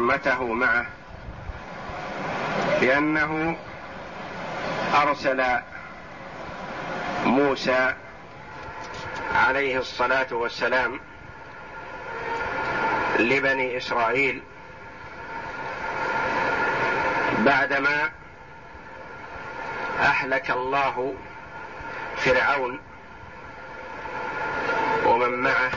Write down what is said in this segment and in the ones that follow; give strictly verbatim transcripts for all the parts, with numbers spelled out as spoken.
أمته معه، بأنه أرسل موسى عليه الصلاة والسلام لبني إسرائيل بعدما أهلك الله فرعون ومن معه.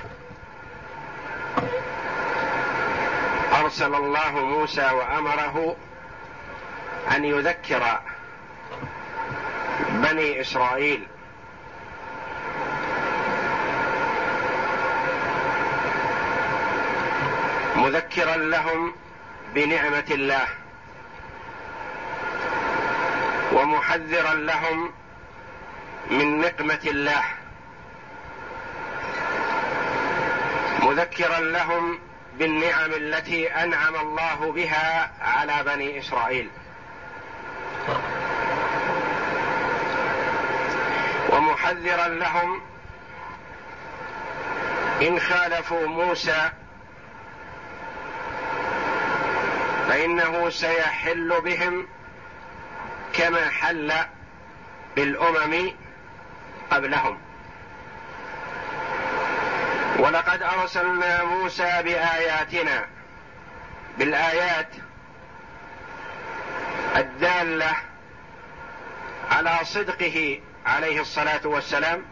أرسل الله موسى وأمره أن يذكر بني إسرائيل مذكرا لهم بنعمة الله ومحذرا لهم من نقمة الله، مذكرا لهم بالنعم التي أنعم الله بها على بني إسرائيل، ومحذرا لهم إن خالفوا موسى فإنه سيحل بهم كما حل بالأمم قبلهم. ولقد أرسلنا موسى بآياتنا، بالآيات الدالة على صدقه عليه الصلاة والسلام،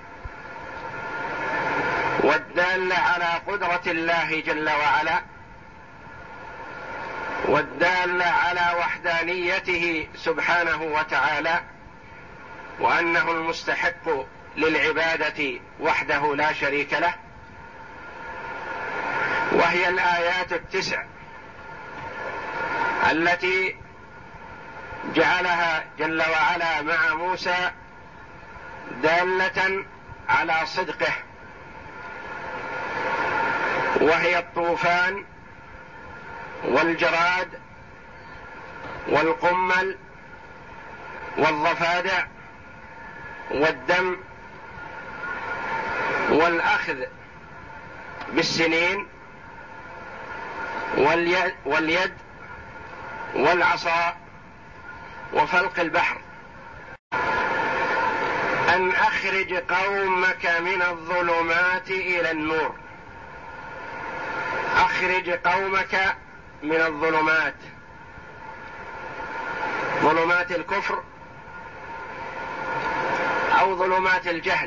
والدالة على قدرة الله جل وعلا، والدالة على وحدانيته سبحانه وتعالى، وأنه المستحق للعبادة وحده لا شريك له. وهي الآيات التسع التي جعلها جل وعلا مع موسى دالة على صدقه، وهي الطوفان والجراد والقمل والضفادع والدم والأخذ بالسنين واليد, واليد والعصا وفلق البحر. أن أخرج قومك من الظلمات إلى النور، أخرج قومك من الظلمات، ظلمات الكفر أو ظلمات الجهل.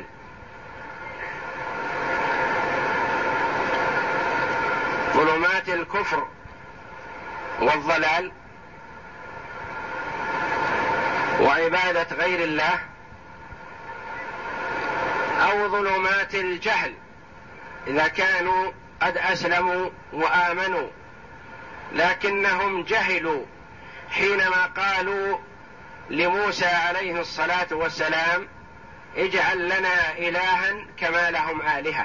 ظلمات الكفر والضلال وعبادة غير الله، أو ظلمات الجهل إذا كانوا قد أسلموا وآمنوا لكنهم جهلوا حينما قالوا لموسى عليه الصلاة والسلام اجعل لنا إلها كما لهم آلهة.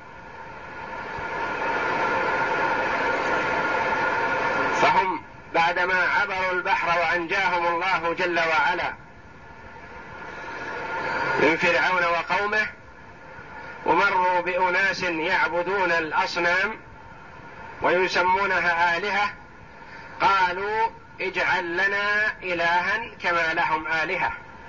فهم بعدما عبروا البحر وأنجاهم الله جل وعلا من فرعون وقومه، ومروا بأناس يعبدون الأصنام ويسمونها آلهة، قالوا اجعل لنا إلها كما لهم آلهة.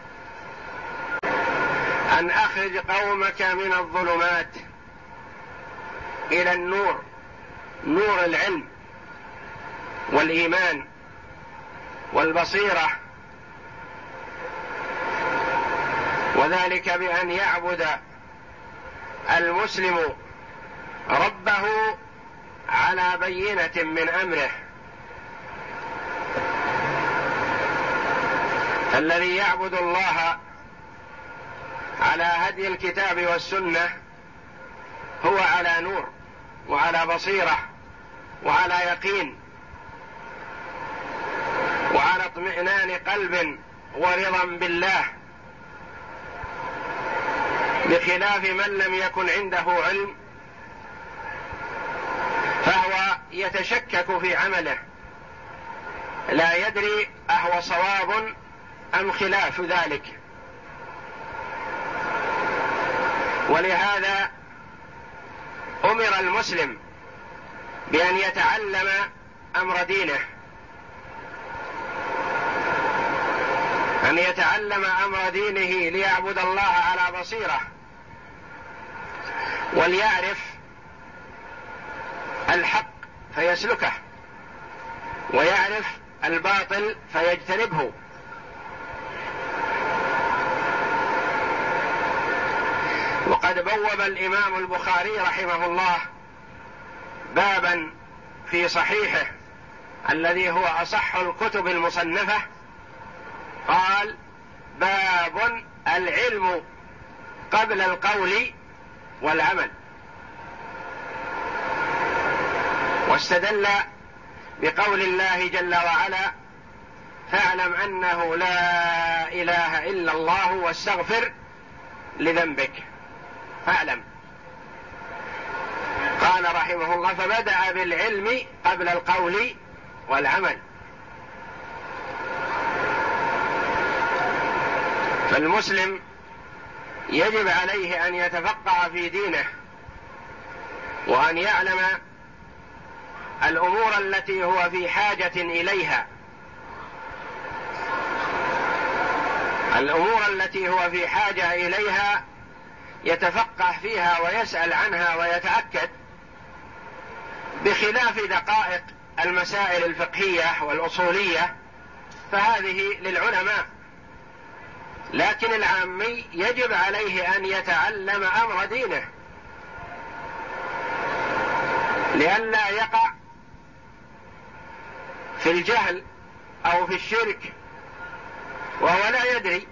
أن أخرج قومك من الظلمات إلى النور، نور العلم والإيمان والبصيرة، وذلك بأن يعبد المسلم ربه على بينة من أمره. الذي يعبد الله على هدي الكتاب والسنة هو على نور وعلى بصيرة وعلى يقين وعلى اطمئنان قلب ورضا بالله، بخلاف من لم يكن عنده علم فهو يتشكك في عمله، لا يدري أهو صواب أم خلاف ذلك. ولهذا أمر المسلم بأن يتعلم أمر دينه، أن يتعلم أمر دينه ليعبد الله على بصيرة، وليعرف الحق فيسلكه، ويعرف الباطل فيجتنبه. وقد بوب الإمام البخاري رحمه الله بابا في صحيحه الذي هو أصح الكتب المصنفة، قال: باب العلم قبل القول والعمل. واستدل بقول الله جل وعلا: فاعلم أنه لا إله إلا الله واستغفر لذنبك. فاعلم، قال رحمه الله: فبدأ بالعلم قبل القول والعمل. فالمسلم يجب عليه أن يتفقه في دينه، وأن يعلم الأمور التي هو في حاجة إليها، الأمور التي هو في حاجة إليها يتفقه فيها ويسأل عنها ويتأكد، بخلاف دقائق المسائل الفقهية والأصولية فهذه للعلماء. لكن العامي يجب عليه أن يتعلم أمر دينه لئلا يقع في الجهل أو في الشرك وهو لا يدري.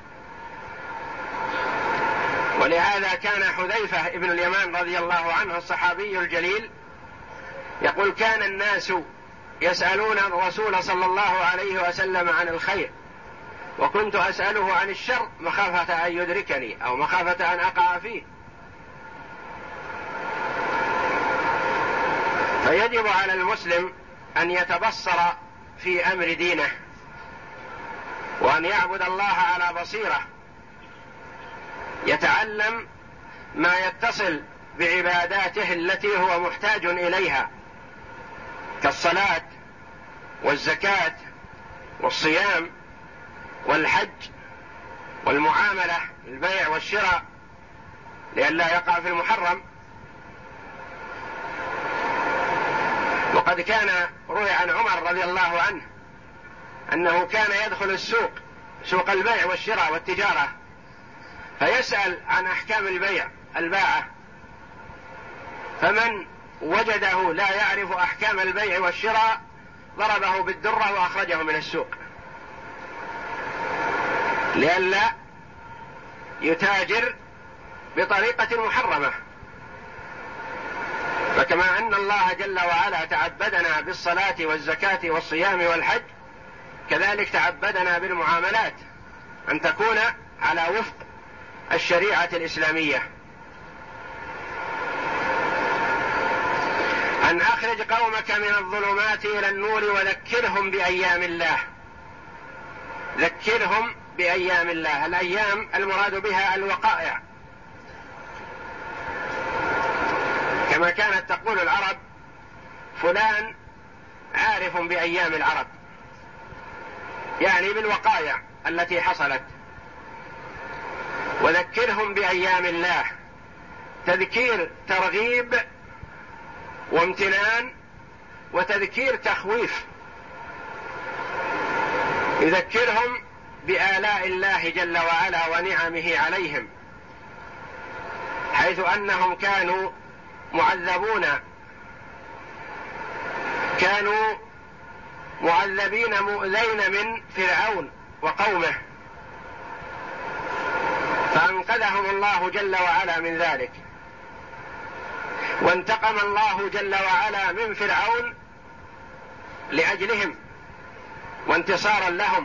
ولهذا كان حذيفة ابن اليمان رضي الله عنه الصحابي الجليل يقول: كان الناس يسألون الرسول صلى الله عليه وسلم عن الخير، وكنت أسأله عن الشر مخافة أن يدركني أو مخافة أن أقع فيه. فيجب على المسلم أن يتبصر في أمر دينه، وأن يعبد الله على بصيرة، يتعلم ما يتصل بعباداته التي هو محتاج إليها كالصلاة والزكاة والصيام والحج والمعاملة، البيع والشراء، لئلا يقع في المحرم. وقد كان روي عن عمر رضي الله عنه أنه كان يدخل السوق، سوق البيع والشراء والتجارة، فيسأل عن أحكام البيع الباعة، فمن وجده لا يعرف أحكام البيع والشراء ضربه بالدرة وأخرجه من السوق، لئلا يتاجر بطريقة محرمة. فكما أن الله جل وعلا تعبدنا بالصلاة والزكاة والصيام والحج، كذلك تعبدنا بالمعاملات أن تكون على وفق الشريعة الإسلامية. أن أخرج قومك من الظلمات إلى النور وذكرهم بأيام الله. ذكرهم بأيام الله، الأيام المراد بها الوقائع، كما كانت تقول العرب: فلان عارف بأيام العرب، يعني بالوقائع التي حصلت. وذكرهم بأيام الله، تذكير ترغيب وامتنان، وتذكير تخويف. يذكرهم بآلاء الله جل وعلا ونعمه عليهم، حيث أنهم كانوا معذبون، كانوا معذبين مؤذين من فرعون وقومه، فأنقذهم الله جل وعلا من ذلك. وانتقم الله جل وعلا من فرعون لأجلهم وانتصارا لهم،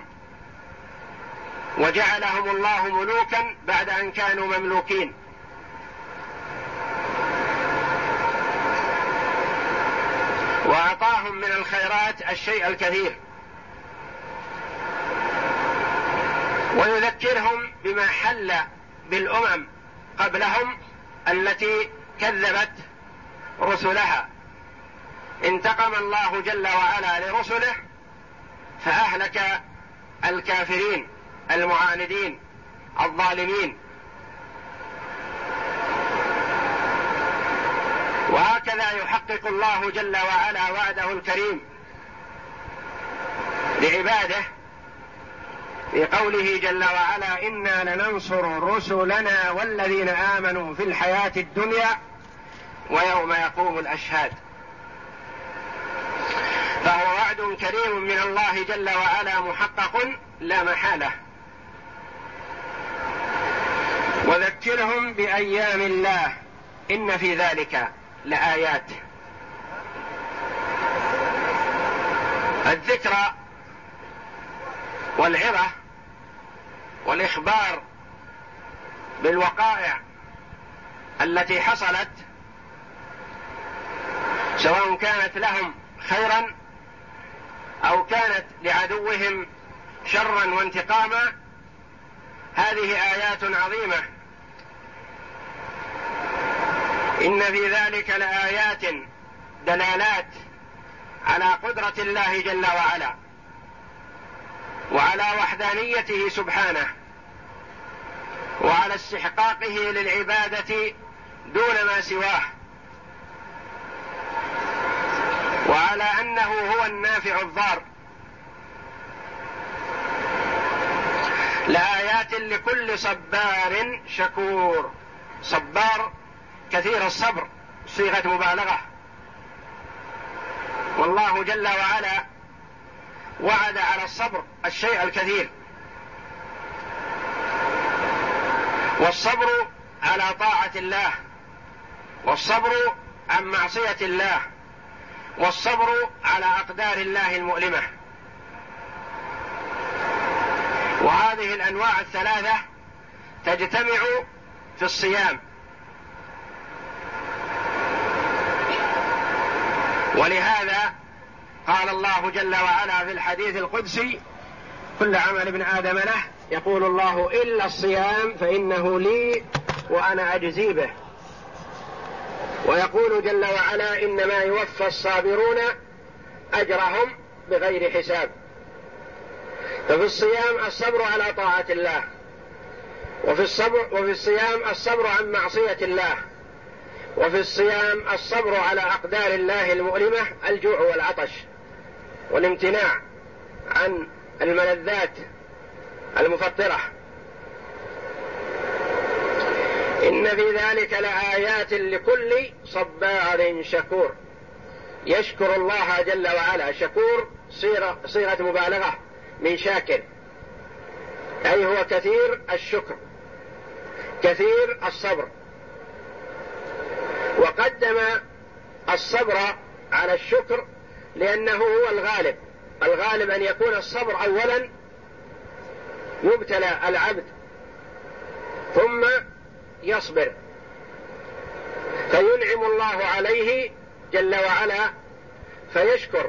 وجعلهم الله ملوكا بعد أن كانوا مملوكين. وأعطاهم من الخيرات الشيء الكثير. ويذكرهم بما حل بالأمم قبلهم التي كذبت رسلها، انتقم الله جل وعلا لرسله فأهلك الكافرين المعاندين الظالمين. وهكذا يحقق الله جل وعلا وعده الكريم لعباده في قوله جل وعلا: إنا لننصر رسلنا والذين آمنوا في الحياة الدنيا ويوم يقوم الأشهاد. فهو وعد كريم من الله جل وعلا محقق لا محالة. وذكرهم بأيام الله إن في ذلك لآيات. الذكرى والعظة والإخبار بالوقائع التي حصلت سواء كانت لهم خيرا أو كانت لعدوهم شرا وانتقاما، هذه آيات عظيمة. إن في ذلك لآيات دلالات على قدرة الله جل وعلا وعلى وحدانيته سبحانه وعلى استحقاقه للعبادة دون ما سواه، وعلى أنه هو النافع الضار. لآيات لكل صبار شكور. صبار كثير الصبر، صيغة مبالغة. والله جل وعلا وعد على الصبر الشيء الكثير، والصبر على طاعة الله، والصبر عن معصية الله، والصبر على أقدار الله المؤلمة. وهذه الأنواع الثلاثة تجتمع في الصيام. ولهذا قال الله جل وعلا في الحديث القدسي: كل عمل ابن آدم له، يقول الله: إلا الصيام فإنه لي وأنا أجزي به. ويقول جل وعلا: إنما يوفى الصابرون أجرهم بغير حساب. ففي الصيام الصبر على طاعة الله، وفي الصبر وفي الصيام الصبر عن معصية الله، وفي الصيام الصبر على أقدار الله المؤلمة، الجوع والعطش والامتناع عن الملذات المفطرة. إن في ذلك لآيات لكل صبار شكور. يشكر الله جل وعلا. شكور صيغة مبالغة من شاكر، أي هو كثير الشكر، كثير الصبر. وقدم الصبر على الشكر لأنه هو الغالب. الغالب أن يكون الصبر أولا يبتلى العبد ثم يصبر فينعم الله عليه جل وعلا فيشكر.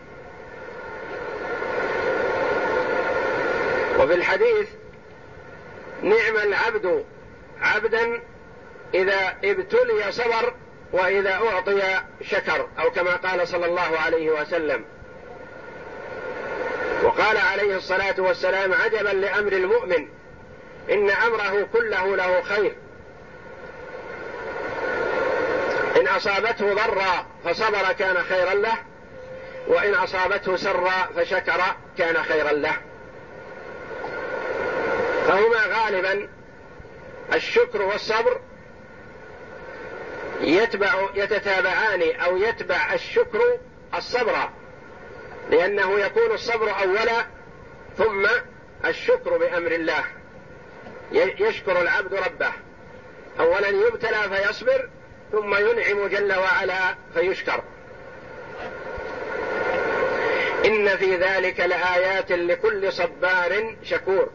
وفي الحديث: نعم العبد عبدا إذا ابتلي صبر وإذا أعطي شكر، أو كما قال صلى الله عليه وسلم. وقال عليه الصلاة والسلام: عجبا لأمر المؤمن إن أمره كله له خير، إن أصابته ضرا فصبر كان خيرا له، وإن أصابته سرا فشكر كان خيرا له. فهما غالبا الشكر والصبر يتبع يتتابعان، أو يتبع الشكر الصبر، لأنه يكون الصبر أولا ثم الشكر بأمر الله. يشكر العبد ربه، أولا يبتلى فيصبر، ثم ينعم جل وعلا فيشكر. إن في ذلك لآيات لكل صبار شكور.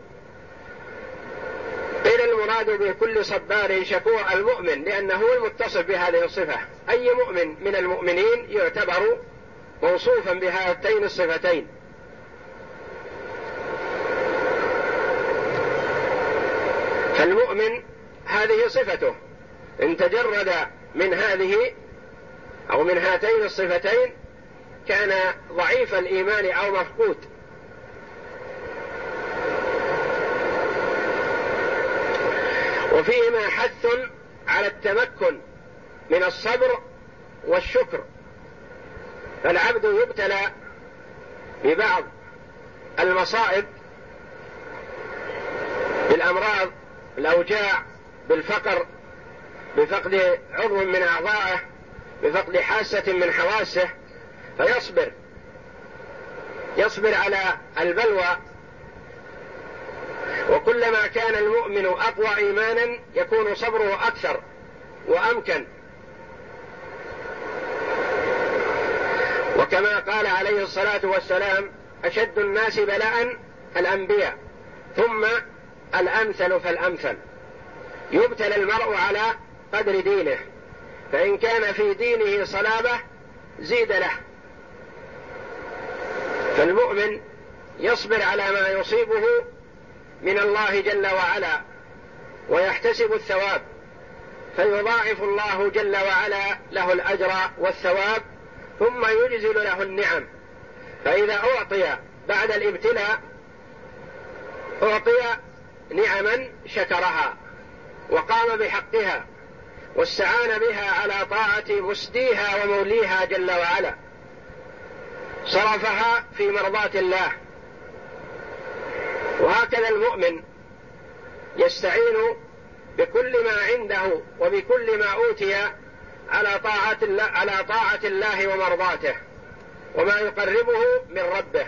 قيل المراد بكل صبار شكور المؤمن، لأنه هو المتصف بهذه الصفة. أي مؤمن من المؤمنين يعتبر موصوفا بهاتين الصفتين. فالمؤمن هذه صفته، إن تجرد من هذه أو من هاتين الصفتين كان ضعيف الإيمان أو مفقود. وفيهما حث على التمكن من الصبر والشكر، فالعبد يبتلى ببعض المصائب، بالأمراض، بالأوجاع، بالفقر، بفقد عضو من أعضائه، بفقد حاسة من حواسه، فيصبر يصبر على البلوى. وكلما كان المؤمن أقوى إيمانا يكون صبره أكثر وأمكن. وكما قال عليه الصلاة والسلام: أشد الناس بلاء الأنبياء ثم الأمثل فالأمثل. يبتلى المرء على قدر دينه، فإن كان في دينه صلابة زيد له. فالمؤمن يصبر على ما يصيبه من الله جل وعلا ويحتسب الثواب، فيضاعف الله جل وعلا له الأجر والثواب، ثم يجزل له النعم. فإذا أعطي بعد الابتلاء أعطي نعما شكرها وقام بحقها واستعان بها على طاعة مسديها وموليها جل وعلا، صرفها في مرضاة الله. وهكذا المؤمن يستعين بكل ما عنده وبكل ما أوتي على طاعة الله, على طاعة الله ومرضاته وما يقربه من ربه،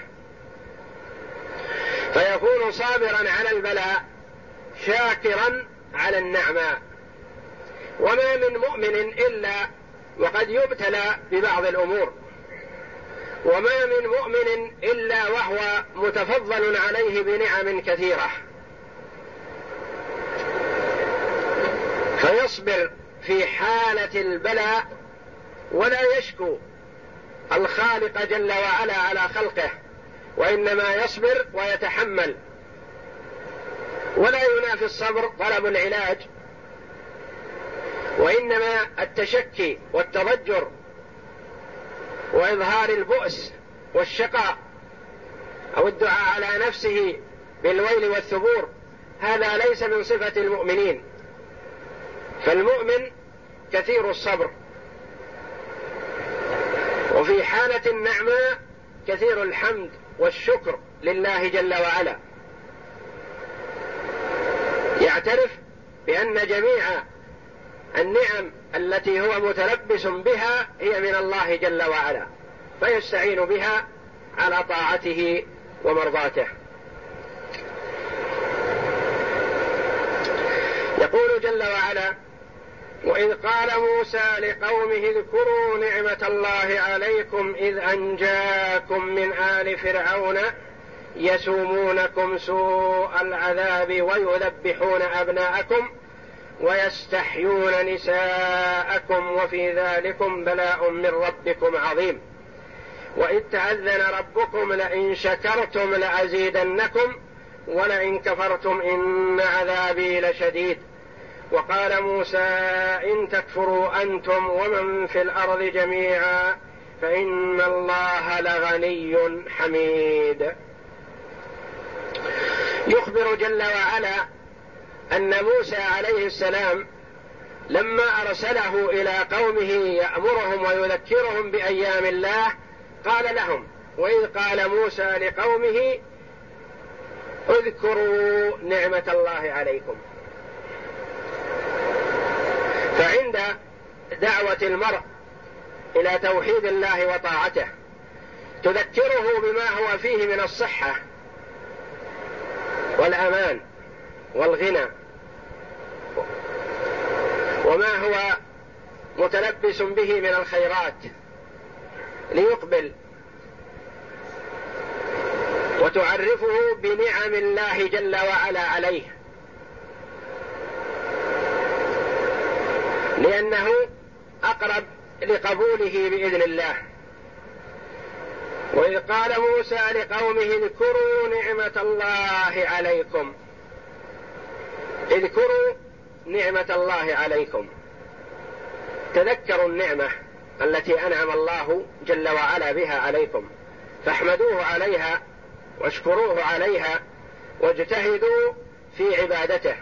فيكون صابرا على البلاء شاكرا على النعمة. وما من مؤمن إلا وقد يبتلى ببعض الأمور، وما من مؤمن إلا وهو متفضل عليه بنعم كثيرة، فيصبر في حالة البلاء ولا يشكو الخالق جل وعلا على خلقه، وإنما يصبر ويتحمل. ولا ينافي الصبر طلب العلاج، وإنما التشكي والتضجر وإظهار البؤس والشقاء أو الدعاء على نفسه بالويل والثبور، هذا ليس من صفة المؤمنين. فالمؤمن كثير الصبر، وفي حالة النعمة كثير الحمد والشكر لله جل وعلا، يعترف بأن جميع النعم التي هو متلبس بها هي من الله جل وعلا، فيستعين بها على طاعته ومرضاته. يقول جل وعلا: وإذ قال موسى لقومه اذكروا نعمة الله عليكم إذ أنجاكم من آل فرعون يسومونكم سوء العذاب ويذبحون أبناءكم ويستحيون نساءكم وفي ذلكم بلاء من ربكم عظيم. وإذ تأذن ربكم لئن شكرتم لأزيدنكم ولئن كفرتم إن عذابي لشديد. وقال موسى إن تكفروا أنتم ومن في الأرض جميعا فإن الله لغني حميد. يخبر جل وعلا أن موسى عليه السلام لما أرسله إلى قومه يأمرهم ويذكرهم بأيام الله قال لهم: وإذ قال موسى لقومه اذكروا نعمة الله عليكم. فعند دعوة المرء إلى توحيد الله وطاعته تذكره بما هو فيه من الصحة والأمان والغنى وما هو متلبس به من الخيرات ليقبل، وتعرفه بنعم الله جل وعلا عليه، لأنه أقرب لقبوله بإذن الله. وإذ قال موسى لقومه اذكروا نعمة الله عليكم، اذكروا نعمة الله عليكم، تذكروا النعمة التي أنعم الله جل وعلا بها عليكم، فاحمدوه عليها واشكروه عليها واجتهدوا في عبادته.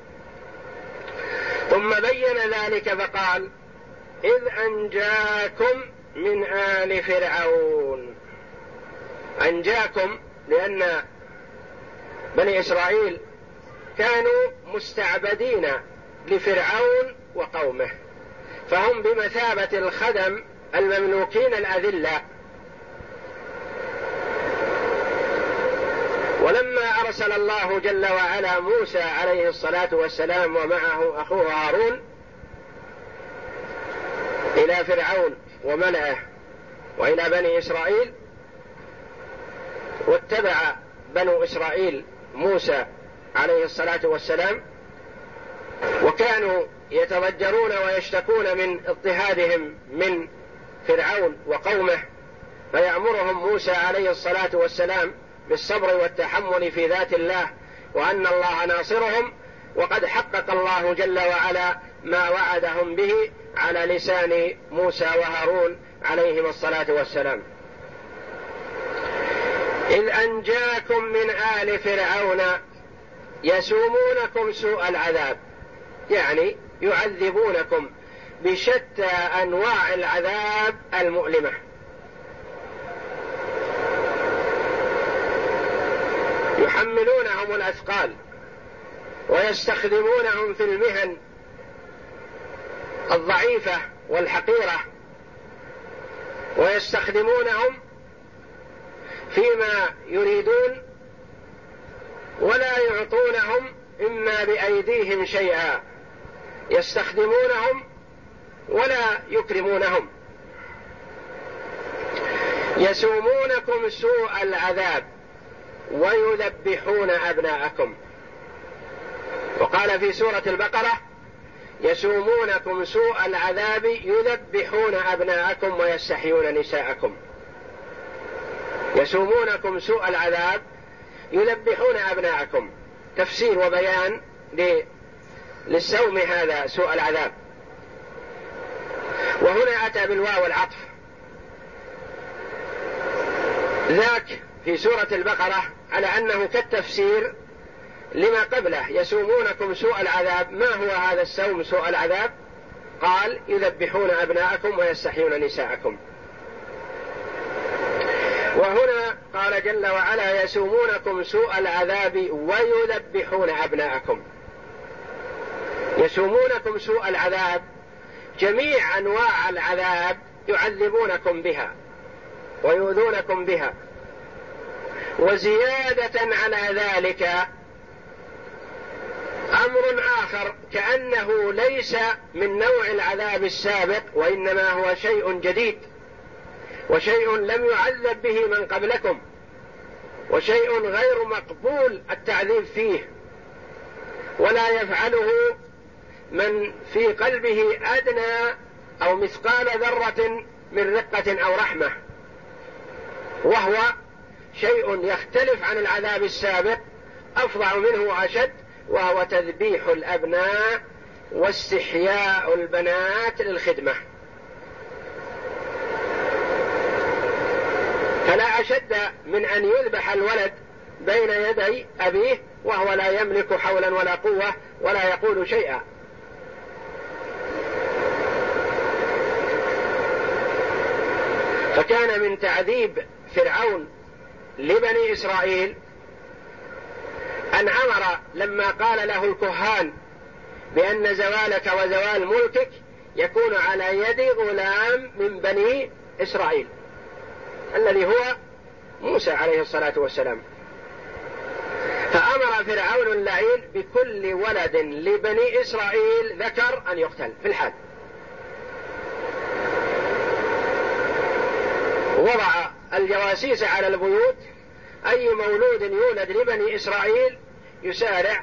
ثم بين ذلك فقال: إذ أنجاكم من آل فرعون. أنجاكم لأن بني إسرائيل كانوا مستعبدين لفرعون وقومه، فهم بمثابة الخدم المملوكين الأذلة. ولما أرسل الله جل وعلا موسى عليه الصلاة والسلام ومعه أخوه هارون إلى فرعون وملئه وإلى بني إسرائيل، واتبع بنو إسرائيل موسى عليه الصلاة والسلام، وكانوا يتضجرون ويشتكون من اضطهادهم من فرعون وقومه، فيأمرهم موسى عليه الصلاة والسلام بالصبر والتحمل في ذات الله، وأن الله ناصرهم، وقد حقق الله جل وعلا ما وعدهم به على لسان موسى وهارون عليهم الصلاة والسلام. إذ أنجاكم من آل فرعون يسومونكم سوء العذاب، يعني يعذبونكم بشتى أنواع العذاب المؤلمة. يحملونهم الأثقال ويستخدمونهم في المهن الضعيفة والحقيرة، ويستخدمونهم فيما يريدون، ولا يعطونهم إما بأيديهم شيئا، يستخدمونهم ولا يكرمونهم. يسومونكم سوء العذاب ويذبحون أبناءكم. وقال في سورة البقرة: يسومونكم سوء العذاب يذبحون أبناءكم ويستحيون نساءكم. يسومونكم سوء العذاب يذبحون أبناءكم، تفسير وبيان للسوم هذا سوء العذاب. وهنا أتى بالواو العطف، ذاك في سورة البقرة على أنه كالتفسير لما قبله: يسومونكم سوء العذاب. ما هو هذا السوم سوء العذاب؟ قال: يذبحون أبناءكم ويستحيون نساءكم. وهنا قال جل وعلا: يسومونكم سوء العذاب ويذبحون أبناءكم. يسومونكم سوء العذاب، جميع أنواع العذاب يعذبونكم بها ويؤذونكم بها. وزيادة على ذلك أمر آخر كأنه ليس من نوع العذاب السابق، وإنما هو شيء جديد، وشيء لم يعذب به من قبلكم، وشيء غير مقبول التعذيب فيه، ولا يفعله من في قلبه أدنى أو مثقال ذرة من رقة أو رحمة، وهو شيء يختلف عن العذاب السابق، أفظع منه وأشد، وهو تذبيح الأبناء واستحياء البنات للخدمة. فلا أشد من أن يذبح الولد بين يدي أبيه وهو لا يملك حولا ولا قوة ولا يقول شيئا. فكان من تعذيب فرعون لبني إسرائيل أن أمر لما قال له الكهان بأن زوالك وزوال ملكك يكون على يد غلام من بني إسرائيل، الذي هو موسى عليه الصلاة والسلام. فأمر فرعون اللعين بكل ولد لبني إسرائيل ذكر أن يقتل في الحال. وضع الجواسيس على البيوت، أي مولود يولد لبني إسرائيل يسارع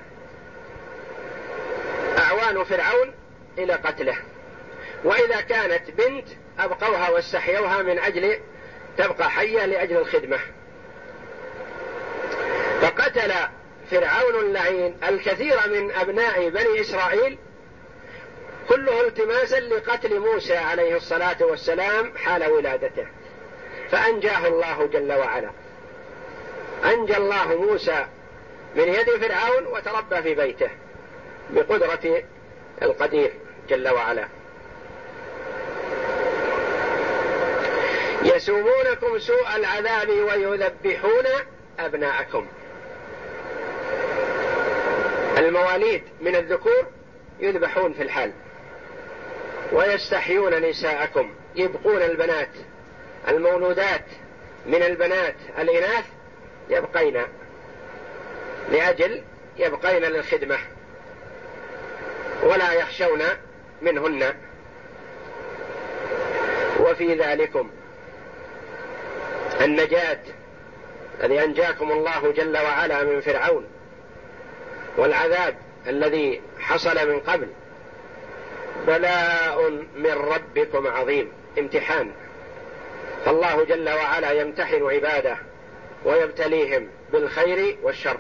أعوان فرعون إلى قتله، وإذا كانت بنت أبقوها واستحيوها من أجل تبقى حية لأجل الخدمة. فقتل فرعون اللعين الكثير من أبناء بني إسرائيل كله التماسا لقتل موسى عليه الصلاة والسلام حال ولادته، فأنجاه الله جل وعلا، أنجى الله موسى من يد فرعون وتربى في بيته بقدرة القدير جل وعلا. يسومونكم سوء العذاب ويذبحون أبناءكم. المواليد من الذكور يذبحون في الحال، ويستحيون نساءكم، يبقون البنات، المولودات من البنات الإناث يبقين لأجل يبقين للخدمة ولا يخشون منهن. وفي ذلكم النجاة الذي أنجاكم الله جل وعلا من فرعون، والعذاب الذي حصل من قبل، بلاء من ربكم عظيم، امتحان. فالله جل وعلا يمتحن عباده ويبتليهم بالخير والشر،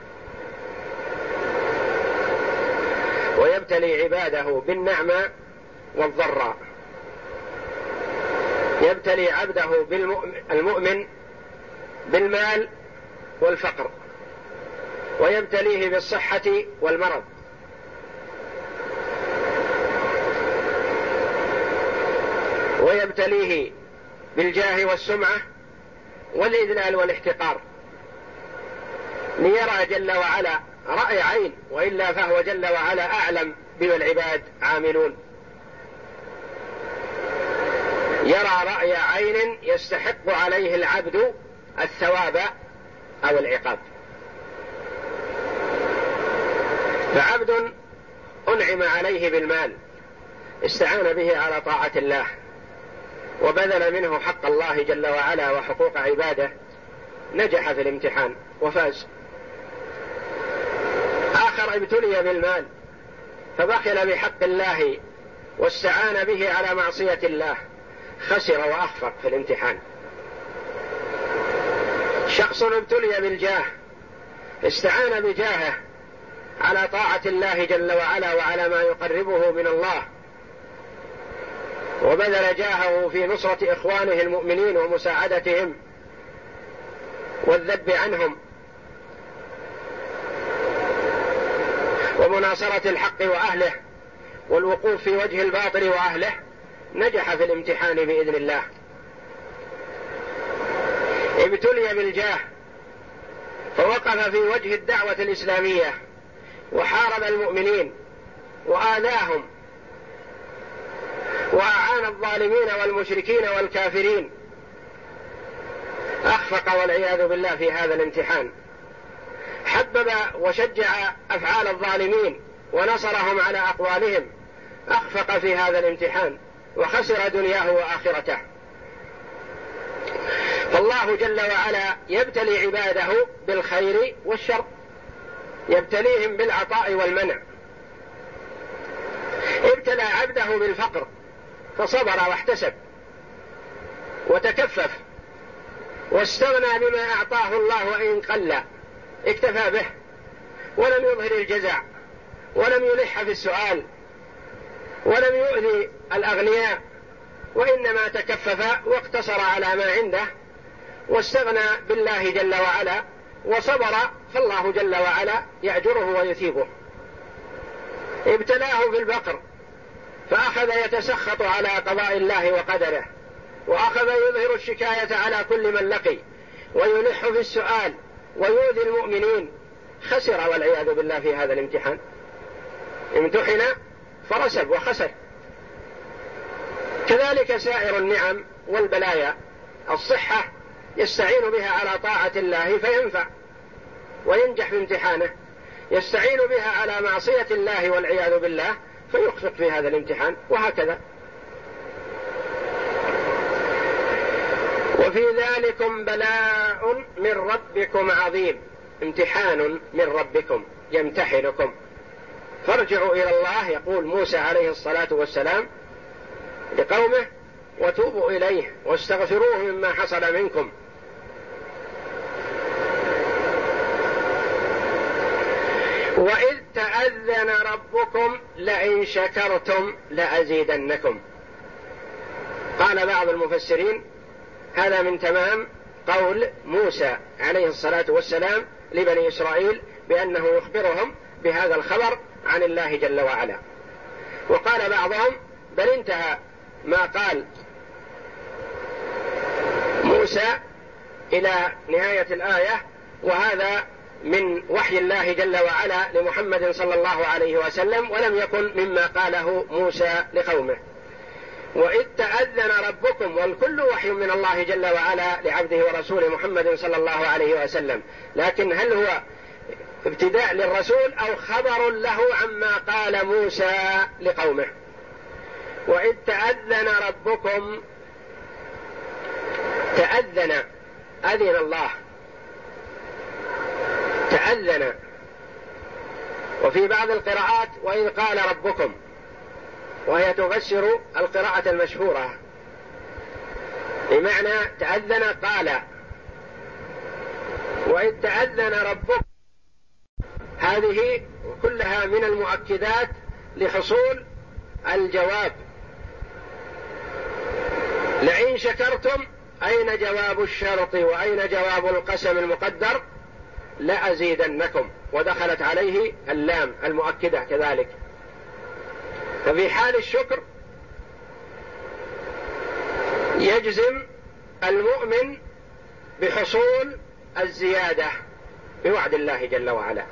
ويبتلي عباده بالنعمة والضراء، يبتلي عبده المؤمن بالمال والفقر، ويبتليه بالصحة والمرض، ويبتليه بالجاه والسمعة والإذلال والاحتقار، ليرى جل وعلا رأي عين، وإلا فهو جل وعلا أعلم بما العباد عاملون، يرى رأي عين يستحق عليه العبد الثواب أو العقاب. فعبد أنعم عليه بالمال، استعان به على طاعة الله وبذل منه حق الله جل وعلا وحقوق عباده، نجح في الامتحان وفاز. آخر ابتلي بالمال فبخل بحق الله واستعان به على معصية الله، خسر وأخفق في الامتحان. شخص ابتلي بالجاه، استعان بجاهه على طاعة الله جل وعلا وعلى ما يقربه من الله، وبذل جاهه في نصرة إخوانه المؤمنين ومساعدتهم والذب عنهم ومناصرة الحق وأهله والوقوف في وجه الباطل وأهله، نجح في الامتحان بإذن الله. ابتلي بالجاه فوقف في وجه الدعوة الإسلامية وحارب المؤمنين وآذاهم وأعان الظالمين والمشركين والكافرين، أخفق والعياذ بالله في هذا الامتحان. حبب وشجع أفعال الظالمين ونصرهم على أقوالهم، أخفق في هذا الامتحان وخسر دنياه وآخرته. فالله جل وعلا يبتلي عباده بالخير والشر، يبتليهم بالعطاء والمنع. ابتلى عبده بالفقر فصبر واحتسب وتكفف واستغنى بما أعطاه الله وإن قل، اكتفى به ولم يظهر الجزع ولم يلح في السؤال ولم يؤذي الأغنياء، وإنما تكفف واقتصر على ما عنده واستغنى بالله جل وعلا وصبر، فالله جل وعلا يأجره ويثيبه. ابتلاه بالفقر فأخذ يتسخط على قضاء الله وقدره، وأخذ يظهر الشكاية على كل من لقي ويلح في السؤال ويؤذي المؤمنين، خسر والعياذ بالله في هذا الامتحان. امتحن فرسب وخسر. كذلك سائر النعم والبلايا، الصحة يستعين بها على طاعة الله فينفع وينجح في امتحانه، يستعين بها على معصية الله والعياذ بالله فيخفق في هذا الامتحان، وهكذا. وفي ذلكم بلاء من ربكم عظيم، امتحان من ربكم يمتحنكم، فارجعوا إلى الله، يقول موسى عليه الصلاة والسلام لقومه، وتوبوا إليه واستغفروه مما حصل منكم. وإذ تأذن ربكم لئن شكرتم لأزيدنكم. قال بعض المفسرين هذا من تمام قول موسى عليه الصلاة والسلام لبني إسرائيل بأنه يخبرهم بهذا الخبر عن الله جل وعلا. وقال بعضهم بل انتهى ما قال موسى إلى نهاية الآية، وهذا من وحي الله جل وعلا لمحمد صلى الله عليه وسلم، ولم يكن مما قاله موسى لقومه. وإذ تأذن ربكم، والكل وحي من الله جل وعلا لعبده ورسوله محمد صلى الله عليه وسلم، لكن هل هو ابتداء للرسول أو خبر له عما قال موسى لقومه؟ وإذ تأذن ربكم، تأذن أذن الله، تأذن. وفي بعض القراءات وإذ قال ربكم، وهي تفسر القراءة المشهورة بمعنى تأذن قال. وإذ تأذن ربكم هذه كلها من المؤكدات لحصول الجواب. لئن شكرتم أين جواب الشرط وأين جواب القسم المقدر؟ لأزيدنكم، ودخلت عليه اللام المؤكدة كذلك. ففي حال الشكر يجزم المؤمن بحصول الزيادة بوعد الله جل وعلا،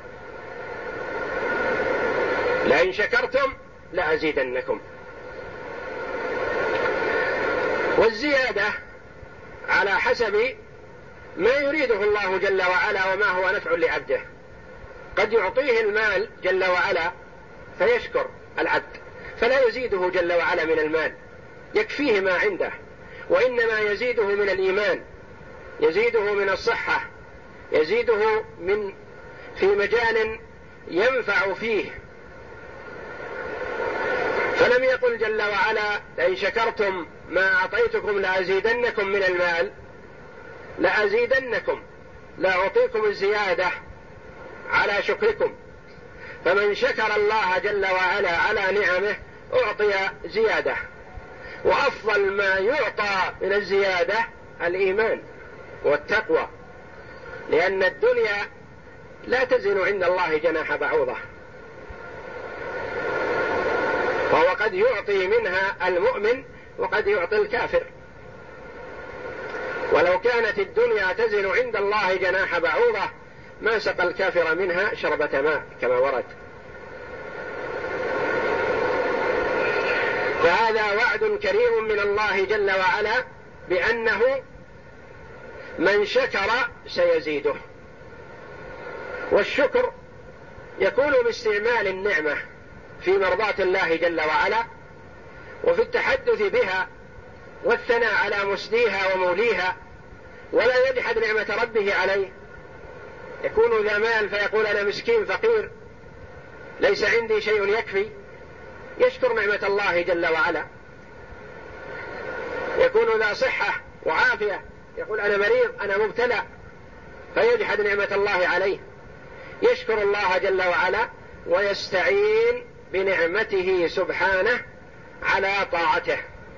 لئن شكرتم لأزيدنكم. والزيادة على حسب ما يريده الله جل وعلا وما هو نفع لعبده. قد يعطيه المال جل وعلا فيشكر العبد فلا يزيده جل وعلا من المال، يكفيه ما عنده، وإنما يزيده من الإيمان، يزيده من الصحة، يزيده من في مجال ينفع فيه. فلم يقل جل وعلا لئن شكرتم ما أعطيتكم لأزيدنكم من المال، لأزيدنكم، لا أعطيكم الزيادة على شكركم. فمن شكر الله جل وعلا على نعمه أعطي زيادة، وأفضل ما يعطى من الزيادة الإيمان والتقوى، لأن الدنيا لا تزن عند الله جناح بعوضة، فهو قد يعطي منها المؤمن وقد يعطي الكافر. ولو كانت الدنيا تزن عند الله جناح بعوضة ما سقى الكافر منها شربة ماء كما ورد. فهذا وعد كريم من الله جل وعلا بأنه من شكر سيزيده. والشكر يكون باستعمال النعمة في مرضاة الله جل وعلا، وفي التحدث بها والثناء على مسديها وموليها، ولا يجحد نعمة ربه عليه. يكون ذا مال فيقول أنا مسكين فقير ليس عندي شيء يكفي، يشكر نعمة الله جل وعلا. يكون ذا صحة وعافية يقول أنا مريض أنا مبتلى فيجحد نعمة الله عليه، يشكر الله جل وعلا ويستعين بنعمته سبحانه على طاعته.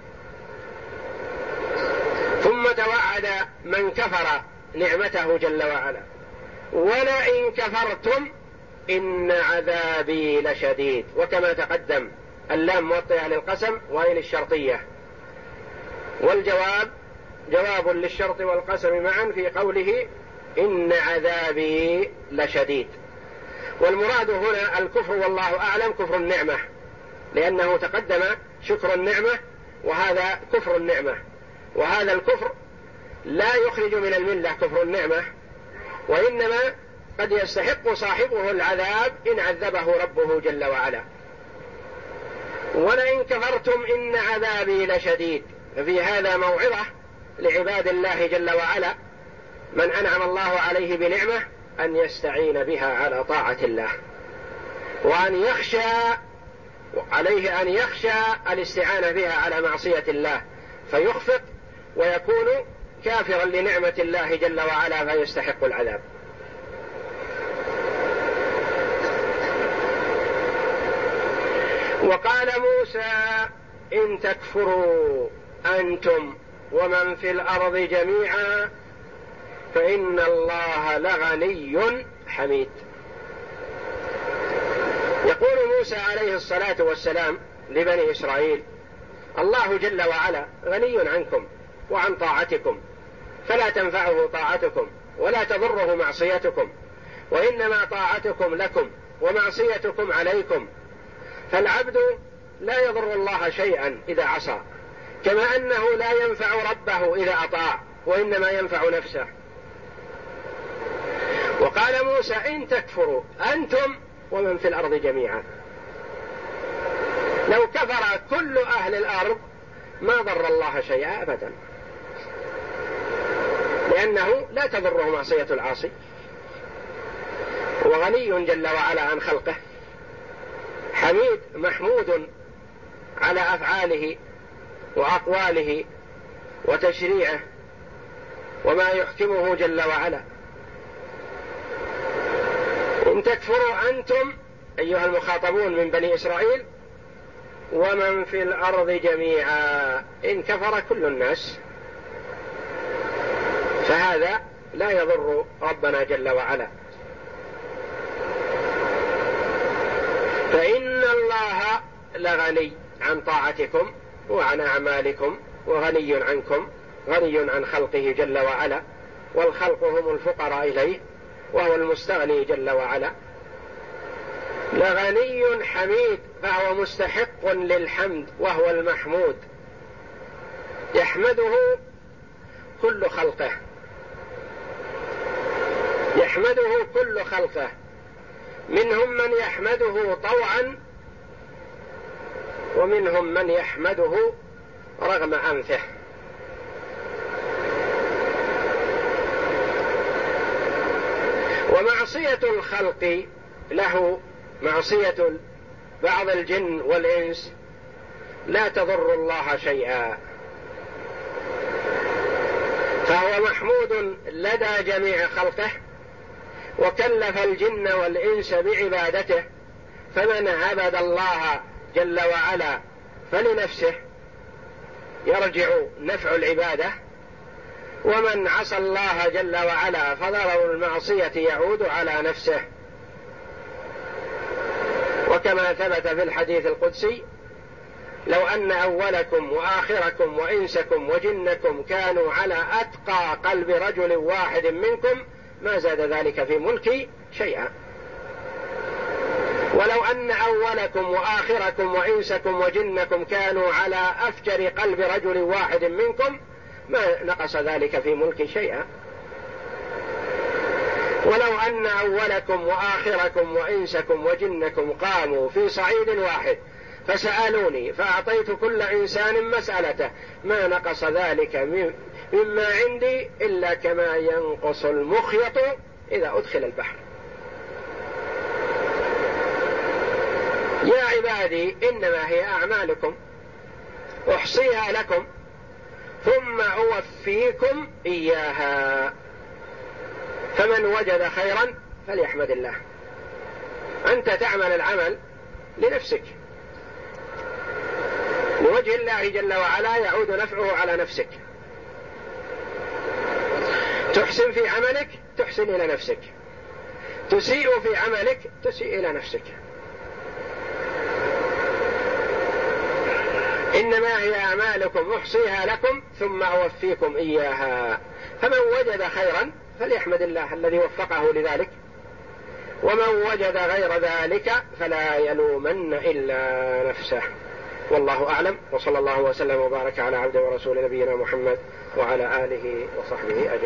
ثم توعد من كفر نعمته جل وعلا ولئن كفرتم إن عذابي لشديد. وكما تقدم اللام موطئة للقسم وإن الشرطية، والجواب جواب للشرط والقسم معا في قوله إن عذابي لشديد. والمراد هنا الكفر والله أعلم كفر النعمة، لأنه تقدم شكر النعمة وهذا كفر النعمة، وهذا الكفر لا يخرج من الملة كفر النعمة، وإنما قد يستحق صاحبه العذاب إن عذبه ربه جل وعلا. ولئن كفرتم إن عذابي لشديد. ففي هذا موعظة لعباد الله جل وعلا من أنعم الله عليه بنعمة أن يستعين بها على طاعة الله، وأن يخشى عليه أن يخشى الاستعانة بها على معصية الله فيخفق ويكون كافرا لنعمة الله جل وعلا فيستحق العذاب. وقال موسى إن تكفروا أنتم ومن في الأرض جميعا فإن الله لغني حميد. يقول موسى عليه الصلاة والسلام لبني إسرائيل: الله جل وعلا غني عنكم وعن طاعتكم، فلا تنفعه طاعتكم ولا تضره معصيتكم، وإنما طاعتكم لكم ومعصيتكم عليكم، فالعبد لا يضر الله شيئا إذا عصى، كما أنه لا ينفع ربه إذا أطاع، وإنما ينفع نفسه. وقال موسى إن تكفروا أنتم ومن في الأرض جميعا، لو كفر كل أهل الأرض ما ضر الله شيئا أبدا، لأنه لا تضره معصية العاصي، وغني جل وعلا عن خلقه، حميد محمود على أفعاله وأقواله وتشريعه وما يحكمه جل وعلا. إن تكفروا أنتم أيها المخاطبون من بني إسرائيل ومن في الأرض جميعا، إن كفر كل الناس فهذا لا يضر ربنا جل وعلا، فإن الله لغني عن طاعتكم وعن أعمالكم وغني عنكم، غني عن خلقه جل وعلا، والخلق هم الفقراء إليه وهو المستغني جل وعلا. لغني حميد، فهو مستحق للحمد وهو المحمود، يحمده كل خلقه، يحمده كل خلقه، منهم من يحمده طوعا ومنهم من يحمده رغم أنفه. ومعصية الخلق له، معصية بعض الجن والإنس لا تضر الله شيئا، فهو محمود لدى جميع خلقه، وكلف الجن والإنس بعبادته، فمن عبد الله جل وعلا فلنفسه يرجع نفع العبادة، ومن عصى الله جل وعلا فضرر المعصية يعود على نفسه. وكما ثبت في الحديث القدسي: لو أن أولكم وآخركم وإنسكم وجنكم كانوا على أتقى قلب رجل واحد منكم ما زاد ذلك في ملكي شيئا. ولو أن أولكم وآخركم وإنسكم وجنكم كانوا على أفجر قلب رجل واحد منكم ما نقص ذلك في ملكي شيئا. ولو أن أولكم وآخركم وإنسكم وجنكم قاموا في صعيد واحد فسألوني فأعطيت كل إنسان مسألته ما نقص ذلك مما عندي إلا كما ينقص المخيط إذا أدخل البحر. يا عبادي إنما هي أعمالكم أحصيها لكم ثم أوفيكم إياها، فمن وجد خيرا فليحمد الله. أنت تعمل العمل لنفسك لوجه الله جل وعلا، يعود نفعه على نفسك. تحسن في عملك تحسن إلى نفسك، تسيء في عملك تسيء إلى نفسك. إنما هي أعمالكم أحصيها لكم ثم أوفيكم إياها، فمن وجد خيرا فليحمد الله الذي وفقه لذلك، ومن وجد غير ذلك فلا يلومن إلا نفسه. والله أعلم، وصلى الله وسلم وبارك على عبده ورسول نبينا محمد وعلى آله وصحبه أجمعين.